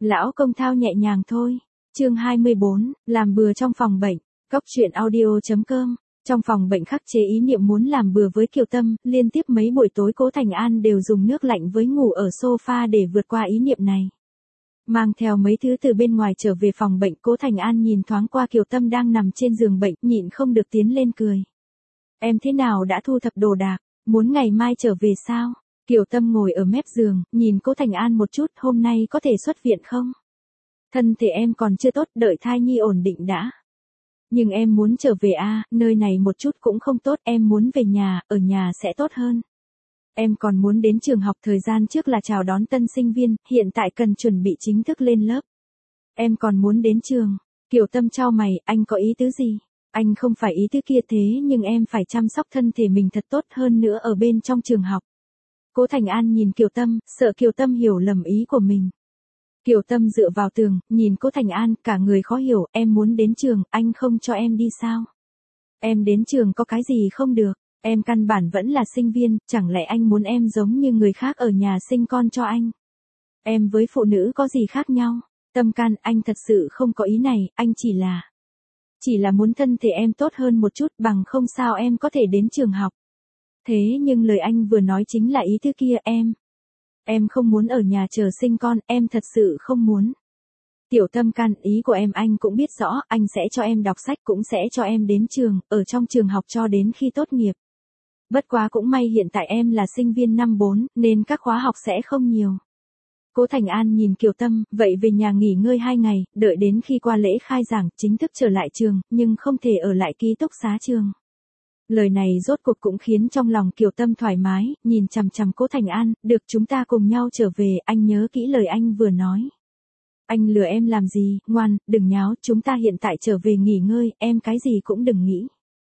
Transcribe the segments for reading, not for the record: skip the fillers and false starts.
Lão công thao nhẹ nhàng thôi. Chương 24, làm bừa trong phòng bệnh. Cóc truyện audio.com. Trong phòng bệnh khắc chế ý niệm muốn làm bừa với Kiều Tâm, liên tiếp mấy buổi tối Cố Thành An đều dùng nước lạnh với ngủ ở sofa để vượt qua ý niệm này. Mang theo mấy thứ từ bên ngoài trở về phòng bệnh, Cố Thành An nhìn thoáng qua Kiều Tâm đang nằm trên giường bệnh, nhịn không được tiến lên cười. Em thế nào, đã thu thập đồ đạc, muốn ngày mai trở về sao? Kiều Tâm ngồi ở mép giường, nhìn Cố Thành An một chút, hôm nay có thể xuất viện không? Thân thể em còn chưa tốt, đợi thai nhi ổn định đã. Nhưng em muốn trở về nơi này một chút cũng không tốt, em muốn về nhà, ở nhà sẽ tốt hơn. Em còn muốn đến trường học, thời gian trước là chào đón tân sinh viên, hiện tại cần chuẩn bị chính thức lên lớp. Em còn muốn đến trường. Kiều Tâm chau mày, anh có ý tứ gì? Anh không phải ý tứ kia, thế nhưng em phải chăm sóc thân thể mình thật tốt hơn nữa ở bên trong trường học. Cố Thành An nhìn Kiều Tâm, sợ Kiều Tâm hiểu lầm ý của mình. Kiều Tâm dựa vào tường, nhìn Cố Thành An, cả người khó hiểu, em muốn đến trường, anh không cho em đi sao? Em đến trường có cái gì không được, em căn bản vẫn là sinh viên, chẳng lẽ anh muốn em giống như người khác ở nhà sinh con cho anh? Em với phụ nữ có gì khác nhau? Tâm can, anh thật sự không có ý này, anh chỉ là muốn thân thể em tốt hơn một chút, bằng không sao em có thể đến trường học. Thế nhưng lời anh vừa nói chính là ý thứ kia, em không muốn ở nhà chờ sinh con, em thật sự không muốn. Tiểu Tâm can, ý của em anh cũng biết rõ, anh sẽ cho em đọc sách, cũng sẽ cho em đến trường, ở trong trường học cho đến khi tốt nghiệp. Bất quá cũng may hiện tại em là sinh viên năm 4, nên các khóa học sẽ không nhiều. Cố Thành An nhìn Kiều Tâm, vậy về nhà nghỉ ngơi 2 ngày, đợi đến khi qua lễ khai giảng, chính thức trở lại trường, nhưng không thể ở lại ký túc xá trường. Lời này rốt cuộc cũng khiến trong lòng Kiều Tâm thoải mái, nhìn chằm chằm Cố Thành An, được, chúng ta cùng nhau trở về, anh nhớ kỹ lời anh vừa nói. Anh lừa em làm gì, ngoan, đừng nháo, chúng ta hiện tại trở về nghỉ ngơi, em cái gì cũng đừng nghĩ.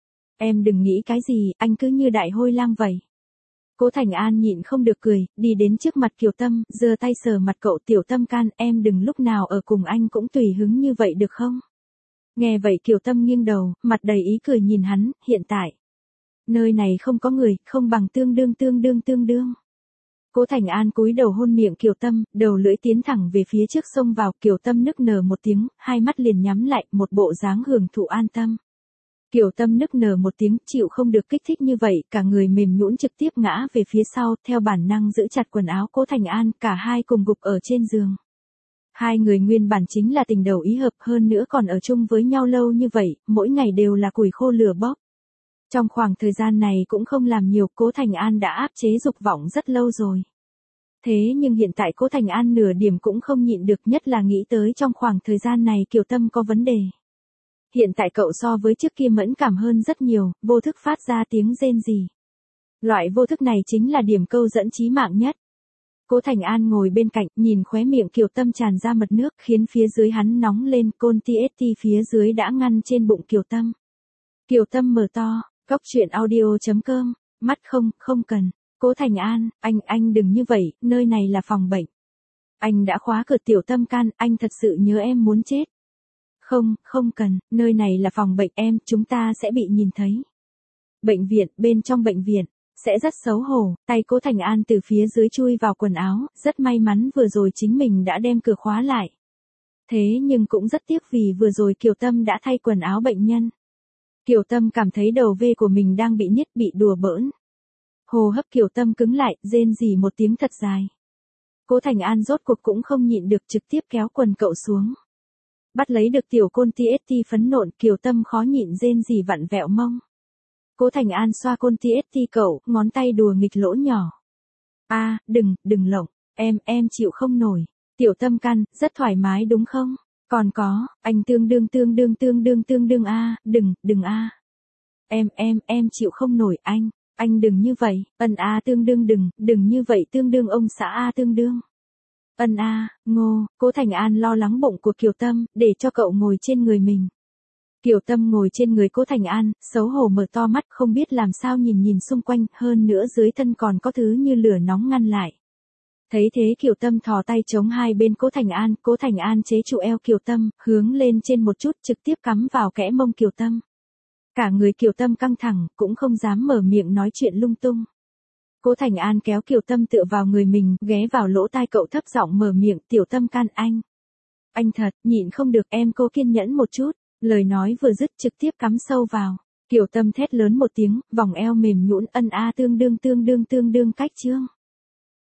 Em đừng nghĩ cái gì, anh cứ như đại hôi lang vậy. Cố Thành An nhịn không được cười, đi đến trước mặt Kiều Tâm, giơ tay sờ mặt cậu, Tiểu Tâm can, em đừng lúc nào ở cùng anh cũng tùy hứng như vậy được không? Nghe vậy Kiều Tâm nghiêng đầu, mặt đầy ý cười nhìn hắn, hiện tại. Nơi này không có người, không bằng tương đương. Cố Thành An cúi đầu hôn miệng Kiều Tâm, đầu lưỡi tiến thẳng về phía trước xông vào, Kiều Tâm nức nở một tiếng, hai mắt liền nhắm lại, một bộ dáng hưởng thụ an tâm. Kiều Tâm nức nở một tiếng, chịu không được kích thích như vậy, cả người mềm nhũn trực tiếp ngã về phía sau, theo bản năng giữ chặt quần áo Cố Thành An, cả hai cùng gục ở trên giường. Hai người nguyên bản chính là tình đầu ý hợp, hơn nữa còn ở chung với nhau lâu như vậy, mỗi ngày đều là củi khô lửa bốc. Trong khoảng thời gian này cũng không làm nhiều, Cố Thành An đã áp chế dục vọng rất lâu rồi. Thế nhưng hiện tại Cố Thành An nửa điểm cũng không nhịn được, nhất là nghĩ tới trong khoảng thời gian này Kiều Tâm có vấn đề. Hiện tại cậu so với trước kia mẫn cảm hơn rất nhiều, vô thức phát ra tiếng rên rỉ. Loại vô thức này chính là điểm câu dẫn chí mạng nhất. Cố Thành An ngồi bên cạnh, nhìn khóe miệng Kiều Tâm tràn ra mật nước, khiến phía dưới hắn nóng lên, côn TST phía dưới đã ngăn trên bụng Kiều Tâm. Kiều Tâm mở to, cóc truyện audio.com, mắt không cần. Cố Thành An, anh đừng như vậy, nơi này là phòng bệnh. Anh đã khóa cửa. Tiểu Tâm can, anh thật sự nhớ em muốn chết. Không cần, nơi này là phòng bệnh em, chúng ta sẽ bị nhìn thấy. Bệnh viện, bên trong bệnh viện, sẽ rất xấu hổ, tay Cố Thành An từ phía dưới chui vào quần áo, rất may mắn vừa rồi chính mình đã đem cửa khóa lại. Thế nhưng cũng rất tiếc vì vừa rồi Kiều Tâm đã thay quần áo bệnh nhân. Kiều Tâm cảm thấy đầu ve của mình đang bị nhức, bị đùa bỡn. Hô hấp Kiều Tâm cứng lại, rên rỉ một tiếng thật dài. Cố Thành An rốt cuộc cũng không nhịn được, trực tiếp kéo quần cậu xuống. Bắt lấy được tiểu côn TST phấn nộn, Kiều Tâm khó nhịn rên rỉ vặn vẹo mông. Cố Thành An xoa côn TST cậu, ngón tay đùa nghịch lỗ nhỏ. Đừng lộng, em chịu không nổi. Tiểu Tâm can, rất thoải mái đúng không? Còn có, anh tương đương đừng Em chịu không nổi anh đừng như vậy, tương đương đừng như vậy, tương đương ông xã tương đương. Ngô, Cố Thành An lo lắng bụng của Kiều Tâm, để cho cậu ngồi trên người mình. Kiều Tâm ngồi trên người Cố Thành An, xấu hổ mở to mắt, không biết làm sao nhìn xung quanh, hơn nữa dưới thân còn có thứ như lửa nóng ngăn lại. Thấy thế Kiều Tâm thò tay chống hai bên Cố Thành An chế trụ eo Kiều Tâm, hướng lên trên một chút, trực tiếp cắm vào kẽ mông Kiều Tâm. Cả người Kiều Tâm căng thẳng, cũng không dám mở miệng nói chuyện lung tung. Cố Thành An kéo Kiều Tâm tựa vào người mình, ghé vào lỗ tai cậu thấp giọng mở miệng, Tiểu Tâm can, Anh thật, nhịn không được em cố kiên nhẫn một chút. Lời nói vừa dứt trực tiếp cắm sâu vào. Kiều Tâm thét lớn một tiếng, vòng eo mềm nhũn ân a tương đương cách chương.